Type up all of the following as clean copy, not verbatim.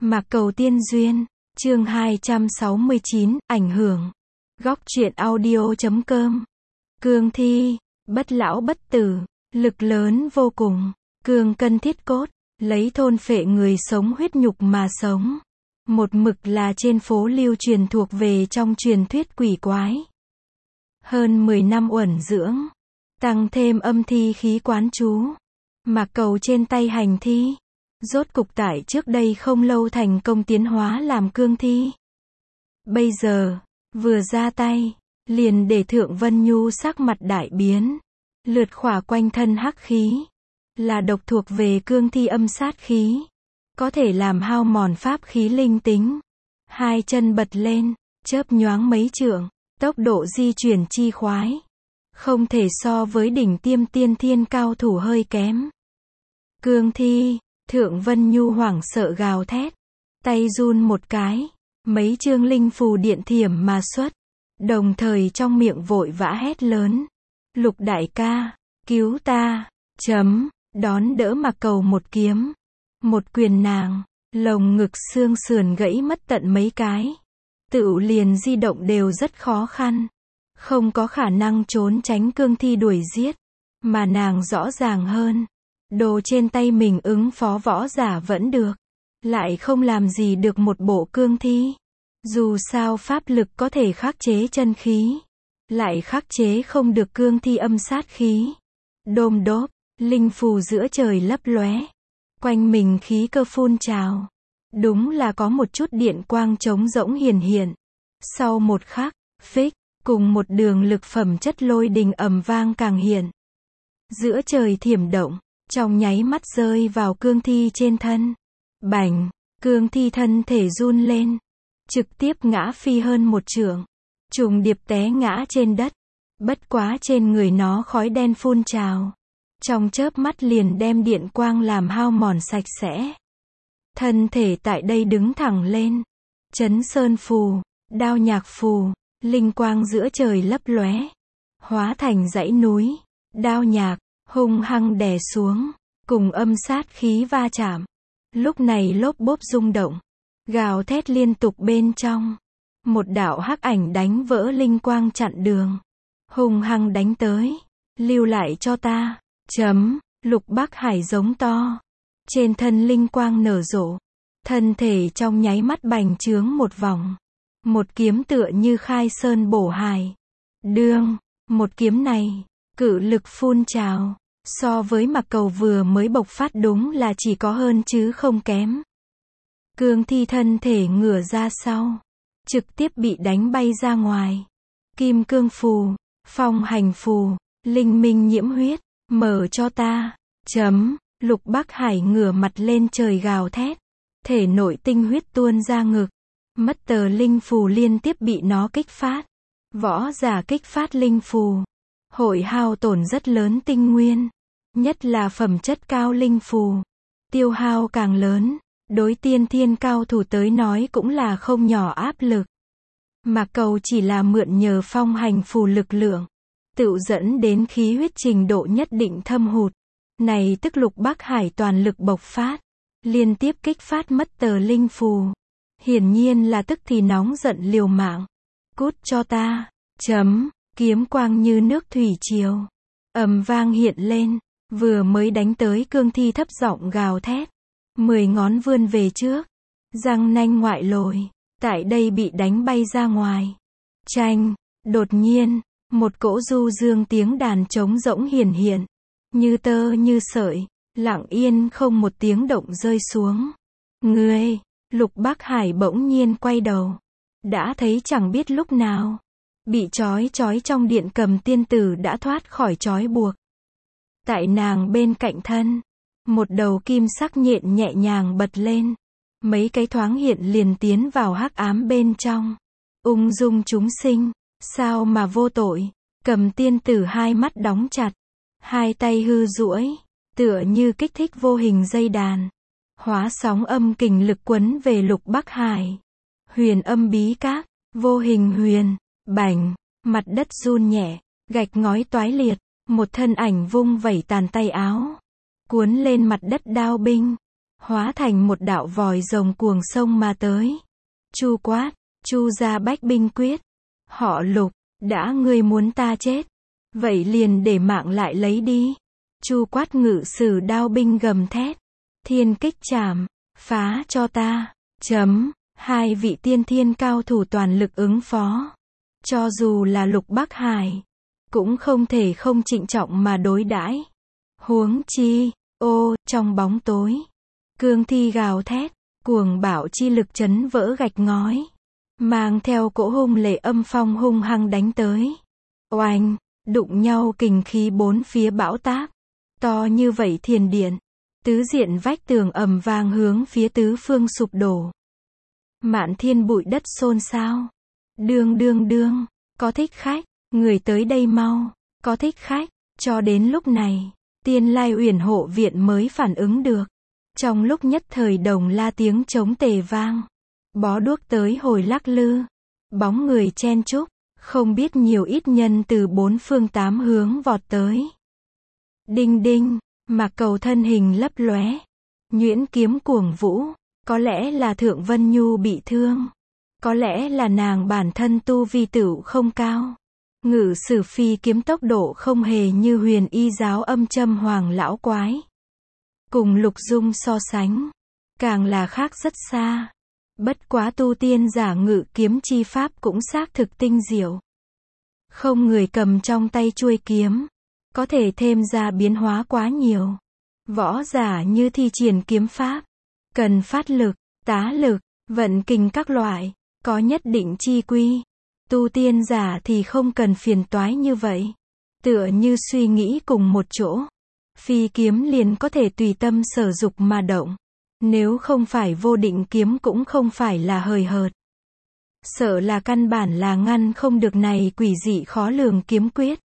Mạc Cầu Tiên Duyên, chương 269, ảnh hưởng. Góc truyện audio.com. Cương thi, bất lão bất tử, lực lớn vô cùng, cương cân thiết cốt, lấy thôn phệ người sống huyết nhục mà sống. Một mực là trên phố lưu truyền thuộc về trong truyền thuyết quỷ quái. Hơn 10 năm uẩn dưỡng, tăng thêm âm thi khí quán chú. Mạc Cầu trên tay hành thi. Rốt cục tại trước đây không lâu thành công tiến hóa làm cương thi. Bây giờ, vừa ra tay, liền để Thượng Vân Nhu sắc mặt đại biến. Lượt khỏa quanh thân hắc khí, là độc thuộc về cương thi âm sát khí. Có thể làm hao mòn pháp khí linh tính. Hai chân bật lên, chớp nhoáng mấy trượng, tốc độ di chuyển chi khoái. Không thể so với đỉnh tiêm tiên thiên cao thủ hơi kém. Cương thi, Thượng Vân Nhu hoảng sợ gào thét. Tay run một cái, mấy chương linh phù điện thiểm mà xuất. Đồng thời trong miệng vội vã hét lớn. Lục đại ca, cứu ta, đón đỡ Mạc Cầu một kiếm. Một quyền nàng, lồng ngực xương sườn gãy mất tận mấy cái. Tựu liền di động đều rất khó khăn. Không có khả năng trốn tránh cương thi đuổi giết. Mà nàng rõ ràng hơn. Đồ trên tay mình ứng phó võ giả vẫn được. Lại không làm gì được một bộ cương thi. Dù sao pháp lực có thể khắc chế chân khí. Lại khắc chế không được cương thi âm sát khí. Đôm đốp, linh phù giữa trời lấp lóe. Quanh mình khí cơ phun trào. Đúng là có một chút điện quang trống rỗng hiển hiện. Sau một khắc, phích, cùng một đường lực phẩm chất lôi đình ầm vang càng hiện. Giữa trời thiểm động, trong nháy mắt rơi vào cương thi trên thân. Bành, cương thi thân thể run lên. Trực tiếp ngã phi hơn một trượng. Trùng điệp té ngã trên đất. Bất quá trên người nó khói đen phun trào. Trong chớp mắt liền đem điện quang làm hao mòn sạch sẽ. Thân thể tại đây đứng thẳng lên. Chấn sơn phù, đao nhạc phù, linh quang giữa trời lấp lóe. Hóa thành dãy núi, đao nhạc, hung hăng đè xuống. Cùng âm sát khí va chạm. Lúc này lốp bốp rung động. Gào thét liên tục bên trong. Một đạo hắc ảnh đánh vỡ linh quang chặn đường. Hung hăng đánh tới. Lưu lại cho ta. Lục Bắc Hải giống to. Trên thân linh quang nở rộ. Thân thể trong nháy mắt bành trướng một vòng. Một kiếm tựa như khai sơn bổ hải. Đương, một kiếm này, cự lực phun trào. So với Mạc Cầu vừa mới bộc phát đúng là chỉ có hơn chứ không kém. Cương thi thân thể ngửa ra sau. Trực tiếp bị đánh bay ra ngoài. Kim cương phù, phong hành phù, linh minh nhiễm huyết, mở cho ta. Lục Bắc Hải ngửa mặt lên trời gào thét. Thể nội tinh huyết tuôn ra ngực. Mất tờ linh phù liên tiếp bị nó kích phát. Võ giả kích phát linh phù. Hội hao tổn rất lớn tinh nguyên. Nhất là phẩm chất cao linh phù. Tiêu hao càng lớn. Đối tiên thiên cao thủ tới nói cũng là không nhỏ áp lực. Mạc Cầu chỉ là mượn nhờ phong hành phù lực lượng. Tự dẫn đến khí huyết trình độ nhất định thâm hụt. Này tức Lục Bắc Hải toàn lực bộc phát. Liên tiếp kích phát mất tờ linh phù. Hiển nhiên là tức thì nóng giận liều mạng. Cút cho ta. Kiếm quang như nước thủy triều. Ầm vang hiện lên. Vừa mới đánh tới cương thi thấp giọng gào thét. 10 ngón vươn về trước. Răng nanh ngoại lồi. Tại đây bị đánh bay ra ngoài. Chanh. Đột nhiên, một cỗ du dương tiếng đàn trống rỗng hiển hiện. Như tơ như sợi. Lặng yên không một tiếng động rơi xuống. Ngươi. Lục Bắc Hải bỗng nhiên quay đầu. Đã thấy chẳng biết lúc nào. Bị trói trong điện cầm tiên tử đã thoát khỏi trói buộc. Tại nàng bên cạnh thân. Một đầu kim sắc nhện nhẹ nhàng bật lên. Mấy cái thoáng hiện liền tiến vào hắc ám bên trong. Ung dung chúng sinh. Sao mà vô tội. Cầm tiên tử hai mắt đóng chặt. Hai tay hư duỗi. Tựa như kích thích vô hình dây đàn. Hóa sóng âm kình lực quấn về Lục Bắc Hải. Huyền âm bí các. Vô hình huyền. Bành. Mặt đất run nhẹ. Gạch ngói toái liệt. Một thân ảnh vung vẩy tàn tay áo. Cuốn lên mặt đất đao binh. hóa thành một đạo vòi rồng cuồng sông mà tới. Chu quát, Chu gia bách binh quyết. Họ Lục, đã ngươi muốn ta chết, vậy liền để mạng lại lấy đi. Chu quát ngự sử đao binh gầm thét. Thiên kích chảm, phá cho ta. Hai vị tiên thiên cao thủ toàn lực ứng phó. Cho dù là Lục Bắc Hải, cũng không thể không trịnh trọng mà đối đãi. Huống chi, trong bóng tối, cương thi gào thét, cuồng bạo chi lực chấn vỡ gạch ngói, mang theo cỗ hung lệ âm phong hung hăng đánh tới. Oanh, đụng nhau kình khí bốn phía bão táp. To như vậy thiền điện, tứ diện vách tường ầm vang hướng phía tứ phương sụp đổ. Mạn thiên bụi đất xôn xao. Đương, có thích khách, người tới đây mau, có thích khách. Cho đến lúc này, Tiên Lai Uyển hộ viện mới phản ứng được. Trong lúc nhất thời đồng la tiếng trống tề vang, bó đuốc tới hồi lắc lư, bóng người chen chúc, không biết nhiều ít nhân từ bốn phương tám hướng vọt tới. Đinh đinh, Mạc Cầu thân hình lấp lóe, nhuyễn kiếm cuồng vũ, có lẽ là Thượng Vân Nhu bị thương, có lẽ là nàng bản thân tu vi tửu không cao. Ngự sử phi kiếm tốc độ không hề như Huyền Y giáo âm châm hoàng lão quái. Cùng Lục Dung so sánh, càng là khác rất xa. Bất quá tu tiên giả ngự kiếm chi pháp cũng xác thực tinh diệu. Không người cầm trong tay chuôi kiếm, có thể thêm ra biến hóa quá nhiều. Võ giả như thi triển kiếm pháp, cần phát lực, tá lực, vận kình các loại, có nhất định chi quy. Tu tiên giả thì không cần phiền toái như vậy. Tựa như suy nghĩ cùng một chỗ, phi kiếm liền có thể tùy tâm sở dục mà động. Nếu không phải vô định kiếm cũng không phải là hời hợt. Sợ là căn bản là ngăn không được này quỷ dị khó lường kiếm quyết.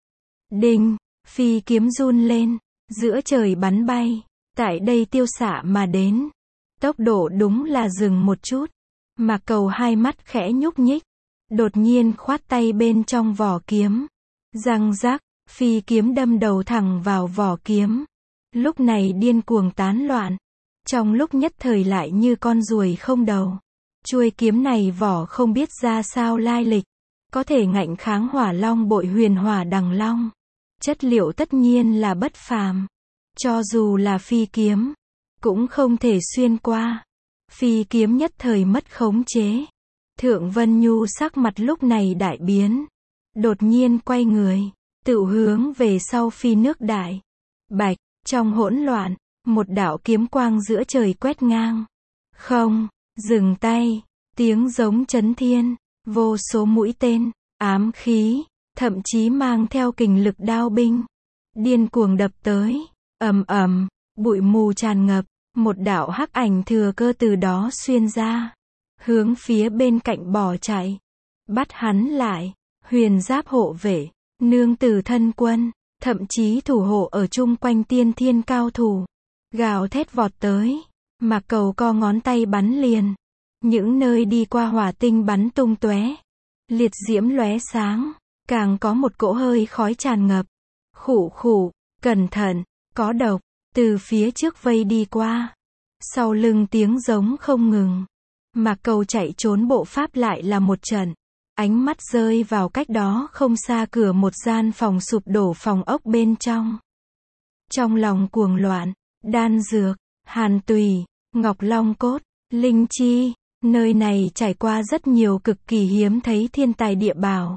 Đinh, phi kiếm run lên, giữa trời bắn bay, tại đây tiêu xạ mà đến. Tốc độ đúng là dừng một chút. Mạc Cầu hai mắt khẽ nhúc nhích, đột nhiên khoát tay bên trong vỏ kiếm. Răng rắc, phi kiếm đâm đầu thẳng vào vỏ kiếm. Lúc này điên cuồng tán loạn. Trong lúc nhất thời lại như con ruồi không đầu. Chuôi kiếm này vỏ không biết ra sao lai lịch. Có thể ngạnh kháng hỏa long bội huyền hỏa đằng long. Chất liệu tất nhiên là bất phàm. Cho dù là phi kiếm, cũng không thể xuyên qua. Phi kiếm nhất thời mất khống chế. Thượng Vân Nhu sắc mặt lúc này đại biến. Đột nhiên quay người, tự hướng về sau phi nước đại. Bạch, trong hỗn loạn, một đạo kiếm quang giữa trời quét ngang. Không, dừng tay, tiếng giống chấn thiên, vô số mũi tên, ám khí, thậm chí mang theo kình lực đao binh. Điên cuồng đập tới, ầm ầm, bụi mù tràn ngập, một đạo hắc ảnh thừa cơ từ đó xuyên ra. Hướng phía bên cạnh bỏ chạy. Bắt hắn lại, huyền giáp hộ vệ, nương tử thân quân, thậm chí thủ hộ ở chung quanh tiên thiên cao thủ. Gào thét vọt tới, Mạc Cầu co ngón tay bắn liền. Những nơi đi qua hỏa tinh bắn tung tóe, liệt diễm lóe sáng, càng có một cỗ hơi khói tràn ngập. Khụ khụ, cẩn thận, có độc, từ phía trước vây đi qua. Sau lưng tiếng giống không ngừng. Mạc Cầu chạy trốn bộ pháp lại là một trận. Ánh mắt rơi vào cách đó không xa cửa một gian phòng sụp đổ phòng ốc bên trong. Trong lòng cuồng loạn, đan dược, hàn tùy, ngọc long cốt, linh chi, nơi này trải qua rất nhiều cực kỳ hiếm thấy thiên tài địa bảo.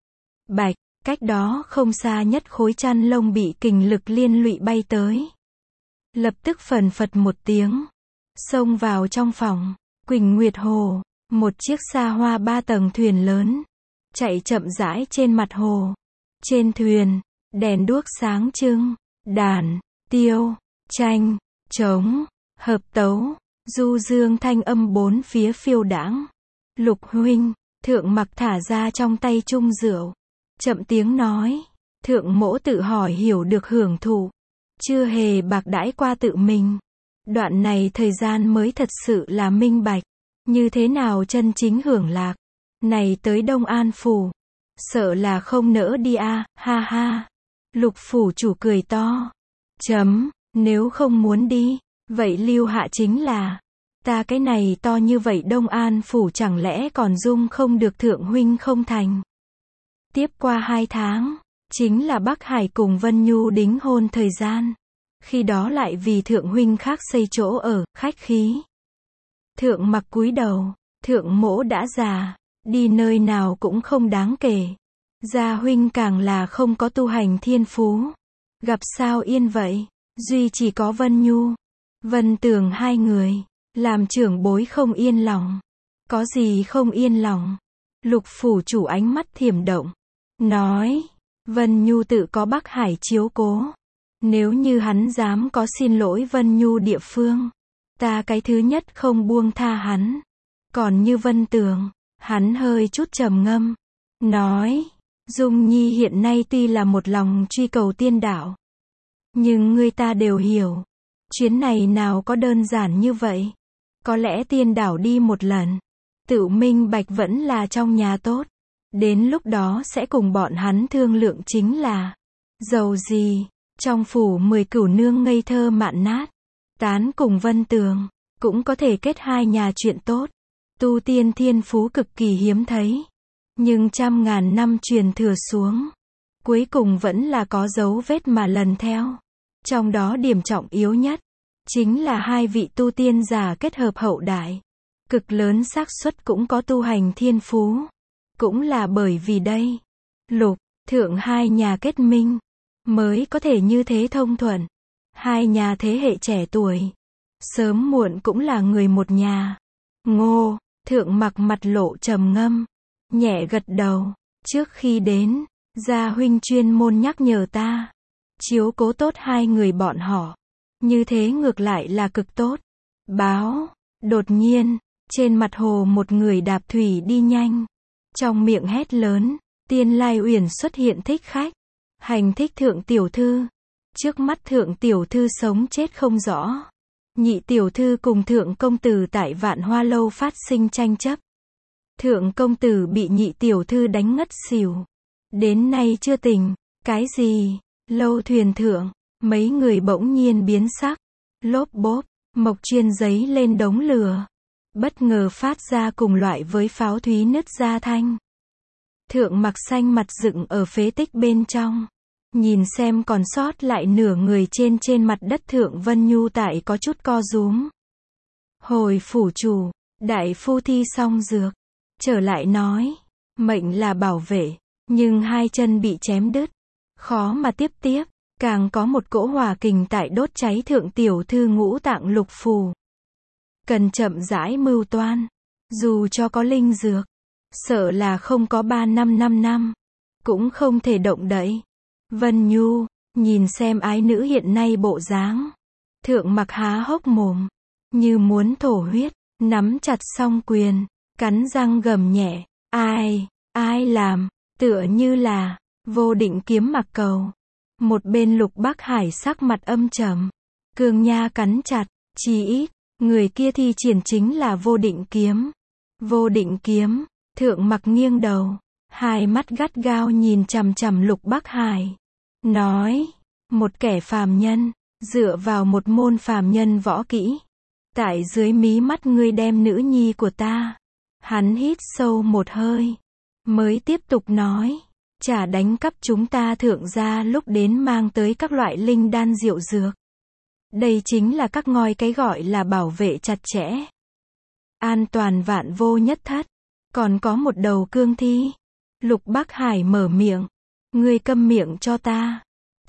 Bạch, cách đó không xa nhất khối chăn lông bị kình lực liên lụy bay tới. Lập tức phần phật một tiếng, xông vào trong phòng. Quỳnh Nguyệt Hồ, một chiếc xa hoa 3 tầng thuyền lớn, chạy chậm rãi trên mặt hồ. Trên thuyền, đèn đuốc sáng trưng, đàn, tiêu, tranh, trống, hợp tấu, du dương thanh âm bốn phía phiêu đãng. Lục huynh, Thượng Mặc thả ra trong tay chung rượu, chậm tiếng nói. Thượng Mỗ tự hỏi hiểu được hưởng thụ, chưa hề bạc đãi qua tự mình. Đoạn này thời gian mới thật sự là minh bạch. Như thế nào chân chính hưởng lạc. Này tới Đông An Phủ, sợ là không nỡ đi a, ha ha. Lục phủ chủ cười to. Nếu không muốn đi, Vậy Lưu Hạ chính là, ta cái này to như vậy Đông An phủ chẳng lẽ còn dung không được thượng huynh không thành. Tiếp qua 2 tháng, chính là Bắc Hải cùng Vân Nhu đính hôn thời gian. Khi đó lại vì thượng huynh khác xây chỗ ở, khách khí. Thượng Mặc cúi đầu, thượng mỗ đã già, đi nơi nào cũng không đáng kể. Gia huynh càng là không có tu hành thiên phú. Gặp sao yên vậy, duy chỉ có Vân Nhu, Vân Tường hai người, làm trưởng bối không yên lòng. Có gì không yên lòng? Lục phủ chủ ánh mắt thiểm động, nói, Vân Nhu tự có Bắc Hải chiếu cố. Nếu như hắn dám có xin lỗi Vân Nhu địa phương, ta cái thứ nhất không buông tha hắn. Còn như Vân Tường, hắn hơi chút trầm ngâm, nói, Dung Nhi hiện nay tuy là một lòng truy cầu tiên đạo, nhưng người ta đều hiểu, chuyến này nào có đơn giản như vậy. Có lẽ tiên đảo đi một lần, tự minh bạch vẫn là trong nhà tốt. Đến lúc đó sẽ cùng bọn hắn thương lượng chính là, dầu gì, trong phủ 10 cửu nương ngây thơ mạn nát, tán cùng Vân Tường, cũng có thể kết hai nhà chuyện tốt. Tu tiên thiên phú cực kỳ hiếm thấy, nhưng trăm ngàn năm truyền thừa xuống, cuối cùng vẫn là có dấu vết mà lần theo. Trong đó điểm trọng yếu nhất, chính là hai vị tu tiên giả kết hợp hậu đại. Cực lớn xác suất cũng có tu hành thiên phú. Cũng là bởi vì đây, Lục, Thượng hai nhà kết minh, mới có thể như thế thông thuận. Hai nhà thế hệ trẻ tuổi, sớm muộn cũng là người một nhà. Ngô, Thượng Mặc mặt lộ trầm ngâm, nhẹ gật đầu, trước khi đến, gia huynh chuyên môn nhắc nhở ta, chiếu cố tốt hai người bọn họ. Như thế ngược lại là cực tốt. Báo, đột nhiên, trên mặt hồ một người đạp thủy đi nhanh. Trong miệng hét lớn, Tiên Lai Uyển xuất hiện thích khách. Hành thích thượng tiểu thư. Trước mắt thượng tiểu thư sống chết không rõ. Nhị tiểu thư cùng thượng công tử tại Vạn Hoa Lâu phát sinh tranh chấp. Thượng công tử bị nhị tiểu thư đánh ngất xỉu. Đến nay chưa tỉnh. Cái gì? Lâu thuyền thượng, mấy người bỗng nhiên biến sắc. Lốp bốp, mộc chuyên giấy lên đống lửa. Bất ngờ phát ra cùng loại với pháo thúy nứt ra thanh. Thượng Mặc xanh mặt dựng ở phế tích bên trong. Nhìn xem còn sót lại nửa người trên mặt đất Thượng Vân Nhu tại có chút co rúm. Hồi phủ chủ, đại phu thi xong dược. Trở lại nói, mệnh là bảo vệ, nhưng hai chân bị chém đứt. Khó mà tiếp. Càng có một cỗ hỏa kình tại đốt cháy thượng tiểu thư ngũ tạng lục phủ. Cần chậm rãi mưu toan. Dù cho có linh dược, sợ là không có 5 năm, cũng không thể động đậy. Vân Nhu, nhìn xem ái nữ hiện nay bộ dáng. Thượng Mặc há hốc mồm, như muốn thổ huyết, nắm chặt song quyền, cắn răng gầm nhẹ, ai làm, tựa như là, Vô Định kiếm mặc cầu. Một bên Lục Bắc Hải sắc mặt âm trầm, cương nha cắn chặt, chí ít, người kia thi triển chính là Vô Định kiếm. Vô Định kiếm, Thượng Mặc nghiêng đầu, hai mắt gắt gao nhìn chằm chằm Lục Bắc Hải. Nói, một kẻ phàm nhân, dựa vào một môn phàm nhân võ kỹ. Tại dưới mí mắt ngươi đem nữ nhi của ta. Hắn hít sâu một hơi, mới tiếp tục nói. Chả đánh cắp chúng ta Thượng gia lúc đến mang tới các loại linh đan diệu dược. Đây chính là các ngôi cái gọi là bảo vệ chặt chẽ. An toàn vạn vô nhất thất. Còn có một đầu cương thi. Lục Bắc Hải mở miệng. Ngươi câm miệng cho ta.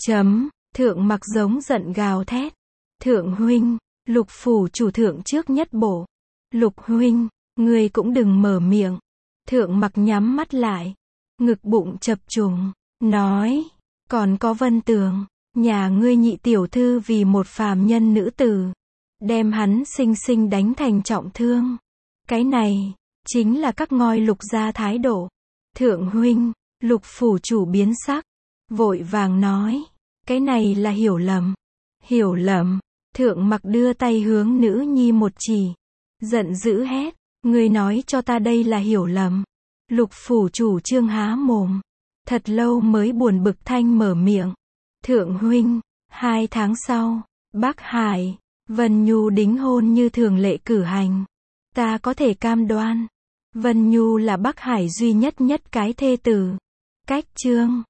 Thượng Mặc giống giận gào thét. Thượng huynh, Lục phủ chủ thượng trước nhất bổ. Lục huynh, ngươi cũng đừng mở miệng. Thượng Mặc nhắm mắt lại. Ngực bụng chập trùng, nói, còn có Vân Tường, nhà ngươi nhị tiểu thư vì một phàm nhân nữ tử, đem hắn sinh sinh đánh thành trọng thương. Cái này, chính là các ngôi Lục gia thái độ. Thượng huynh, Lục phủ chủ biến sắc, vội vàng nói, cái này là hiểu lầm. Hiểu lầm, Thượng Mặc đưa tay hướng nữ nhi một chỉ, giận dữ hét, ngươi nói cho ta đây là hiểu lầm. Lục phủ chủ trương há mồm, thật lâu mới buồn bực thanh mở miệng. Thượng huynh, 2 tháng sau, Bắc Hải, Vân Nhu đính hôn như thường lệ cử hành. Ta có thể cam đoan. Vân Nhu là Bắc Hải duy nhất cái thê tử. Cách chương